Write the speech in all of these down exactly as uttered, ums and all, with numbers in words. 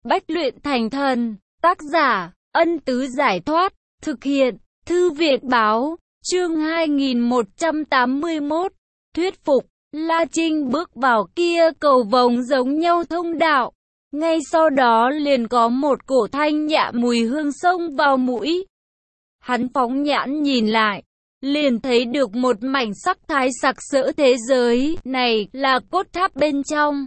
Bách luyện thành thần. Tác giả, Ân Tứ Giải Thoát. Thực hiện, Thư viện Báo. Chương hai nghìn một trăm tám mươi mốt. Thuyết phục. La Trinh bước vào kia cầu vồng giống nhau thông đạo. Ngay sau đó liền có một cổ thanh nhã mùi hương xông vào mũi. Hắn phóng nhãn nhìn lại, liền thấy được một mảnh sắc thái sặc sỡ thế giới này là cốt tháp bên trong.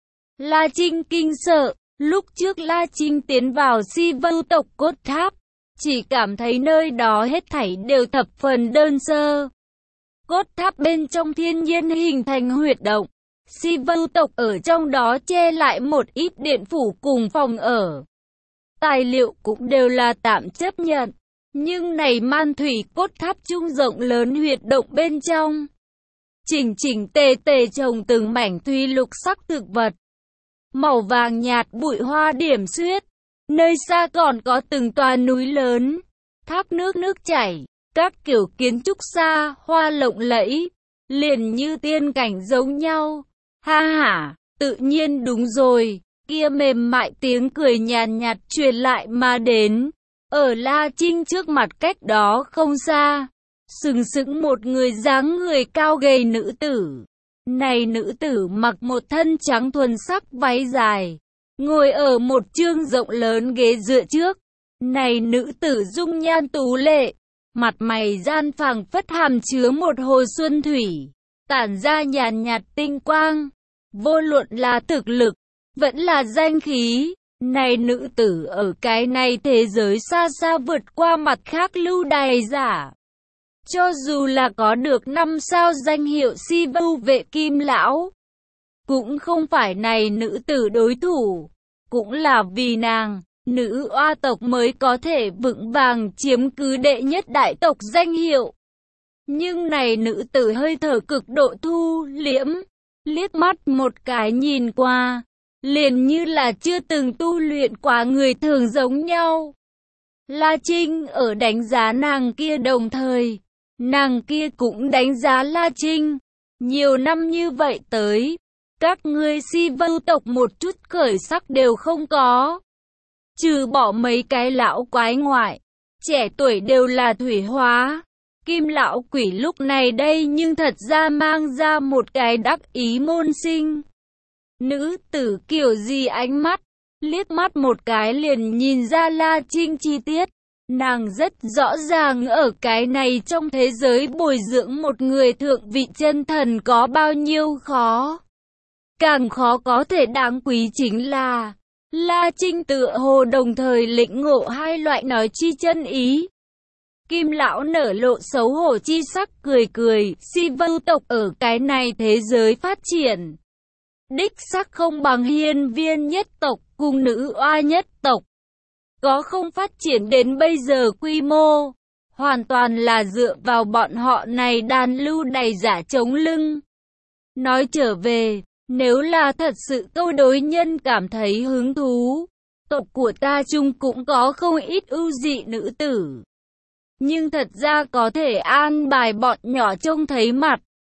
La Trinh kinh sợ, lúc trước La Trinh tiến vào Si Vưu tộc cốt tháp, chỉ cảm thấy nơi đó hết thảy đều thập phần đơn sơ. Cốt tháp bên trong thiên nhiên hình thành huyệt động, Si Vưu tộc ở trong đó che lại một ít điện phủ cùng phòng ở. Tài liệu cũng đều là tạm chấp nhận. Nhưng này man thủy cốt tháp trung rộng lớn huyệt động bên trong, chỉnh chỉnh tề tề trồng từng mảnh thủy lục sắc thực vật, màu vàng nhạt bụi hoa điểm xuyết. Nơi xa còn có từng tòa núi lớn, thác nước nước chảy, các kiểu kiến trúc xa hoa lộng lẫy, liền như tiên cảnh giống nhau. Ha ha, tự nhiên đúng rồi, kia mềm mại tiếng cười nhàn nhạt truyền lại mà đến. Ở La Trinh trước mặt cách đó không xa, sừng sững một người dáng người cao gầy nữ tử. Này nữ tử mặc một thân trắng thuần sắc váy dài, ngồi ở một chương rộng lớn ghế dựa trước. Này nữ tử dung nhan tú lệ, mặt mày gian phảng phất hàm chứa một hồ xuân thủy, tản ra nhàn nhạt tinh quang. Vô luận là thực lực, vẫn là danh khí, này nữ tử ở cái này thế giới xa xa vượt qua mặt khác lưu đày giả. Cho dù là có được năm sao danh hiệu Si Vưu vệ kim lão, cũng không phải này nữ tử đối thủ. Cũng là vì nàng, nữ oa tộc mới có thể vững vàng chiếm cứ đệ nhất đại tộc danh hiệu. Nhưng này nữ tử hơi thở cực độ thu liễm, liếc mắt một cái nhìn qua, liền như là chưa từng tu luyện qua người thường giống nhau. La Trinh ở đánh giá nàng kia đồng thời, nàng kia cũng đánh giá La Trinh. Nhiều năm như vậy tới, các ngươi Si Vưu tộc một chút khởi sắc đều không có. Trừ bỏ mấy cái lão quái ngoại, trẻ tuổi đều là thủy hóa. Kim lão quỷ lúc này đây nhưng thật ra mang ra một cái đắc ý môn sinh. Nữ tử kiểu gì ánh mắt, liếc mắt một cái liền nhìn ra La Trinh chi tiết. Nàng rất rõ ràng ở cái này trong thế giới bồi dưỡng một người thượng vị chân thần có bao nhiêu khó. Càng khó có thể đáng quý chính là, La Trinh tựa hồ đồng thời lĩnh ngộ hai loại nói chi chân ý. Kim lão nở lộ xấu hổ chi sắc cười cười, Si Vưu tộc ở cái này thế giới phát triển, đích xác không bằng hiên viên nhất tộc cùng nữ oa nhất tộc. Có không phát triển đến bây giờ quy mô, hoàn toàn là dựa vào bọn họ này đàn lưu đầy giả chống lưng. Nói trở về, nếu là thật sự câu đối nhân cảm thấy hứng thú, tộc của ta chung cũng có không ít ưu dị nữ tử. Nhưng thật ra có thể an bài bọn nhỏ trông thấy mặt.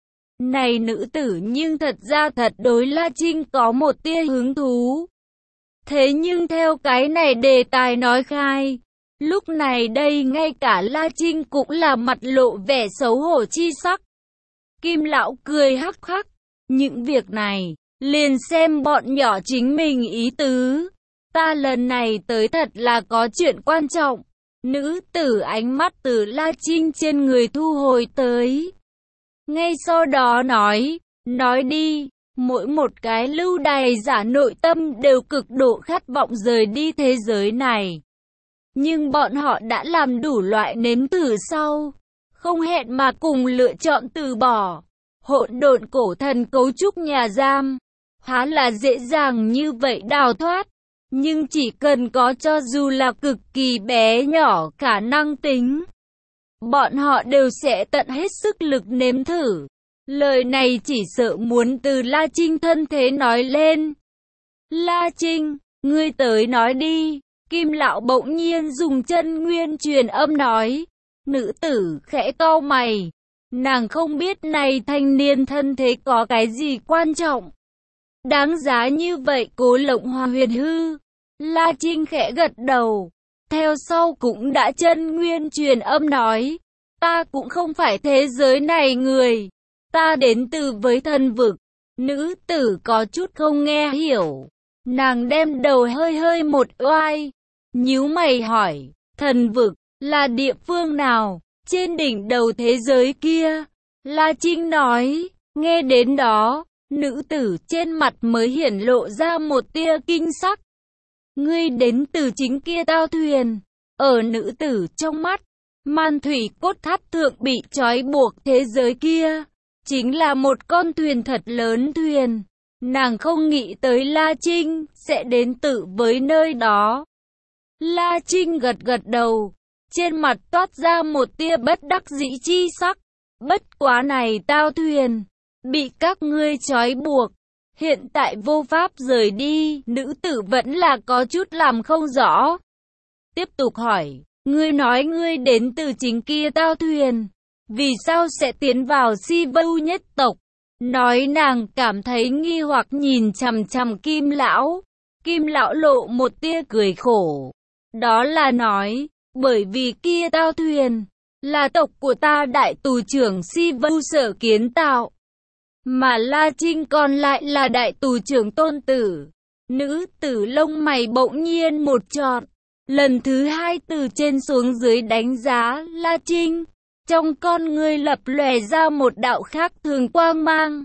Này nữ tử nhưng thật ra thật đối La Trinh có một tia hứng thú. Thế nhưng theo cái này đề tài nói khai, lúc này đây ngay cả La Trinh cũng là mặt lộ vẻ xấu hổ chi sắc. Kim lão cười hắc hắc, những việc này, liền xem bọn nhỏ chính mình ý tứ. Ta lần này tới thật là có chuyện quan trọng. Nữ tử ánh mắt từ La Trinh trên người thu hồi tới. Ngay sau đó nói, nói đi. Mỗi một cái lưu đày giả nội tâm đều cực độ khát vọng rời đi thế giới này. Nhưng bọn họ đã làm đủ loại nếm thử sau, không hẹn mà cùng lựa chọn từ bỏ. Hỗn độn cổ thần cấu trúc nhà giam, há là dễ dàng như vậy đào thoát. Nhưng chỉ cần có cho dù là cực kỳ bé nhỏ khả năng tính, bọn họ đều sẽ tận hết sức lực nếm thử. Lời này chỉ sợ muốn từ La Trinh thân thế nói lên. La Trinh, ngươi tới nói đi. Kim lão bỗng nhiên dùng chân nguyên truyền âm nói. Nữ tử khẽ cau mày. Nàng không biết này thanh niên thân thế có cái gì quan trọng, đáng giá như vậy cố lộng hoa huyền hư. La Trinh khẽ gật đầu. Theo sau cũng đã chân nguyên truyền âm nói. Ta cũng không phải thế giới này người. Ta đến từ với thần vực. Nữ tử có chút không nghe hiểu. Nàng đem đầu hơi hơi một oai. Nhíu mày hỏi. Thần vực là địa phương nào? Trên đỉnh đầu thế giới kia. La Trinh nói. Nghe đến đó, nữ tử trên mặt mới hiển lộ ra một tia kinh sắc. Ngươi đến từ chính kia tao thuyền. Ở nữ tử trong mắt, man thủy cốt tháp thượng bị trói buộc thế giới kia, chính là một con thuyền thật lớn thuyền. Nàng không nghĩ tới La Trinh sẽ đến tự với nơi đó. La Trinh gật gật đầu, trên mặt toát ra một tia bất đắc dĩ chi sắc. Bất quá này tao thuyền, bị các ngươi trói buộc, hiện tại vô pháp rời đi. Nữ tử vẫn là có chút làm không rõ. Tiếp tục hỏi, ngươi nói ngươi đến từ chính kia tao thuyền, vì sao sẽ tiến vào Si Vưu nhất tộc? Nói nàng cảm thấy nghi hoặc nhìn chằm chằm Kim lão. Kim lão lộ một tia cười khổ. Đó là nói, bởi vì kia tao thuyền là tộc của ta đại tù trưởng Si Vưu sở kiến tạo, mà La Trinh còn lại là đại tù trưởng tôn tử. Nữ tử lông mày bỗng nhiên một trọn, lần thứ hai từ trên xuống dưới đánh giá La Trinh. Trong con ngươi lập lòe ra một đạo khác thường quang mang.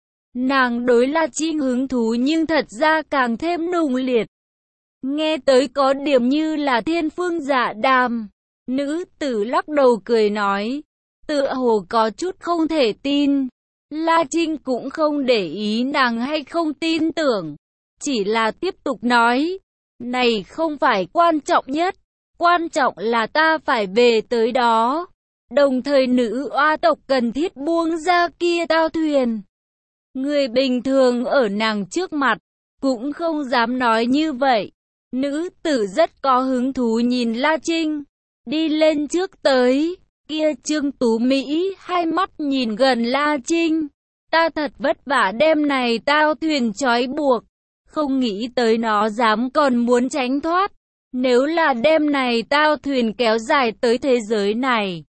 Nàng đối La Trinh hứng thú nhưng thật ra càng thêm nùng liệt. Nghe tới có điểm như là thiên phương dạ đàm. Nữ tử lắc đầu cười nói, tựa hồ có chút không thể tin. La Trinh cũng không để ý nàng hay không tin tưởng, chỉ là tiếp tục nói, này không phải quan trọng nhất, quan trọng là ta phải về tới đó. Đồng thời nữ oa tộc cần thiết buông ra kia tao thuyền. Người bình thường ở nàng trước mặt, cũng không dám nói như vậy. Nữ tử rất có hứng thú nhìn La Trinh, đi lên trước tới. Kia Trương Tú Mỹ hai mắt nhìn gần La Trinh. Ta thật vất vả đem này tao thuyền trói buộc, không nghĩ tới nó dám còn muốn tránh thoát. Nếu là đem này tao thuyền kéo dài tới thế giới này,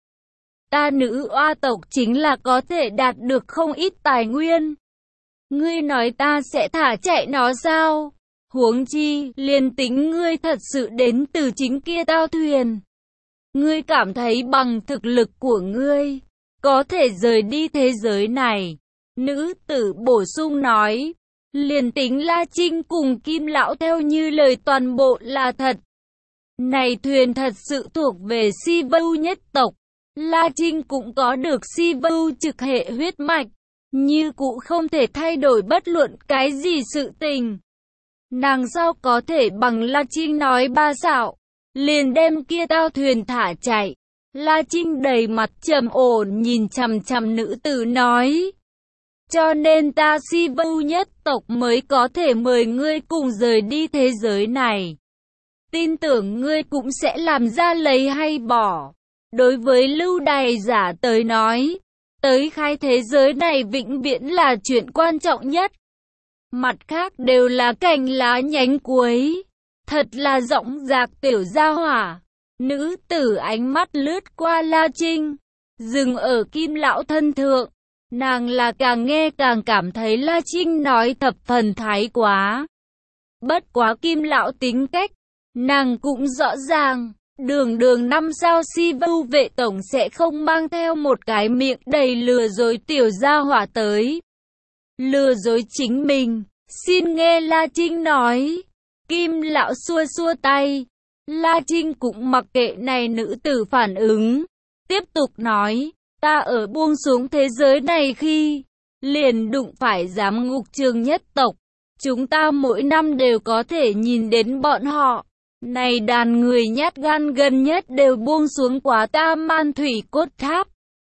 ta nữ oa tộc chính là có thể đạt được không ít tài nguyên. Ngươi nói ta sẽ thả chạy nó sao? Huống chi, liền tính ngươi thật sự đến từ chính kia tao thuyền, ngươi cảm thấy bằng thực lực của ngươi, có thể rời đi thế giới này. Nữ tử bổ sung nói, liền tính La Trinh cùng Kim lão theo như lời toàn bộ là thật. Này thuyền thật sự thuộc về Si Vưu nhất tộc. La Trinh cũng có được Si Vưu trực hệ huyết mạch, như cụ không thể thay đổi bất luận cái gì sự tình. Nàng sao có thể bằng La Trinh nói ba xạo, liền đem kia tao thuyền thả chạy. La Trinh đầy mặt trầm ổn nhìn chằm chằm nữ tử nói, cho nên ta Si Vưu nhất tộc mới có thể mời ngươi cùng rời đi thế giới này. Tin tưởng ngươi cũng sẽ làm ra lấy hay bỏ. Đối với lưu đày giả tới nói, tới khai thế giới này vĩnh viễn là chuyện quan trọng nhất. Mặt khác đều là cành lá nhánh cuối. Thật là rõng rạc tiểu gia hỏa. Nữ tử ánh mắt lướt qua La Trinh, dừng ở Kim lão thân thượng. Nàng là càng nghe càng cảm thấy La Trinh nói thập phần thái quá. Bất quá Kim lão tính cách, nàng cũng rõ ràng. Đường đường năm sao Si Vưu vệ tổng sẽ không mang theo một cái miệng đầy lừa dối tiểu gia hỏa tới. Lừa dối chính mình. Xin nghe La Trinh nói. Kim lão xua xua tay. La Trinh cũng mặc kệ này nữ tử phản ứng. Tiếp tục nói. Ta ở buông xuống thế giới này khi liền đụng phải giám ngục trường nhất tộc. Chúng ta mỗi năm đều có thể nhìn đến bọn họ. Này đàn người nhát gan gần nhất đều buông xuống quá ta man thủy cốt tháp.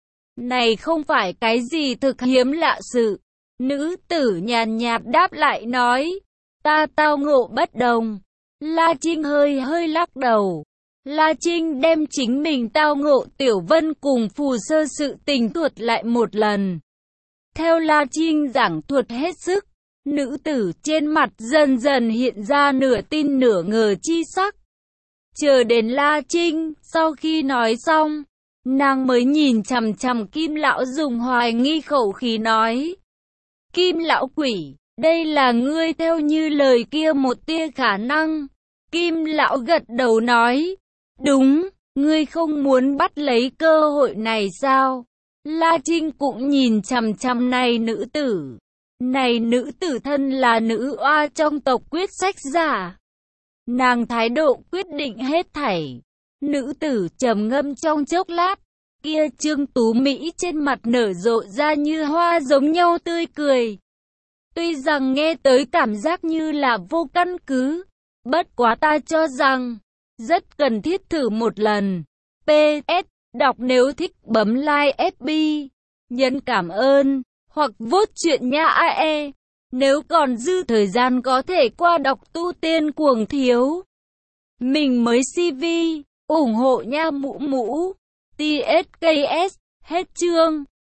Này không phải cái gì thực hiếm lạ sự. Nữ tử nhàn nhạt đáp lại nói. Ta tao ngộ bất đồng. La Trinh hơi hơi lắc đầu. La Trinh đem chính mình tao ngộ Tiểu Vân cùng Phù Sơ sự tình thuật lại một lần. Theo La Trinh giảng thuật hết sức, Nữ tử trên mặt dần dần hiện ra nửa tin nửa ngờ chi sắc. Chờ đến La Trinh, sau khi nói xong, nàng mới nhìn chằm chằm Kim lão dùng hoài nghi khẩu khí nói. Kim lão quỷ, đây là ngươi theo như lời kia một tia khả năng. Kim lão gật đầu nói. Đúng, ngươi không muốn bắt lấy cơ hội này sao? La Trinh cũng nhìn chằm chằm này nữ tử. Này nữ tử thân là nữ oa trong tộc quyết sách giả. Nàng thái độ quyết định hết thảy. Nữ tử trầm ngâm trong chốc lát. Kia trương tú Mỹ trên mặt nở rộ ra như hoa giống nhau tươi cười. Tuy rằng nghe tới cảm giác như là vô căn cứ. Bất quá ta cho rằng rất cần thiết thử một lần. pê ét. Đọc nếu thích bấm like ép bê. Nhấn cảm ơn. Hoặc vote chuyện nha a e. Nếu còn dư thời gian có thể qua đọc tu tiên cuồng thiếu. Mình mới xê vê. ủng hộ nha mũ mũ. tê ét ca ét. Hết chương.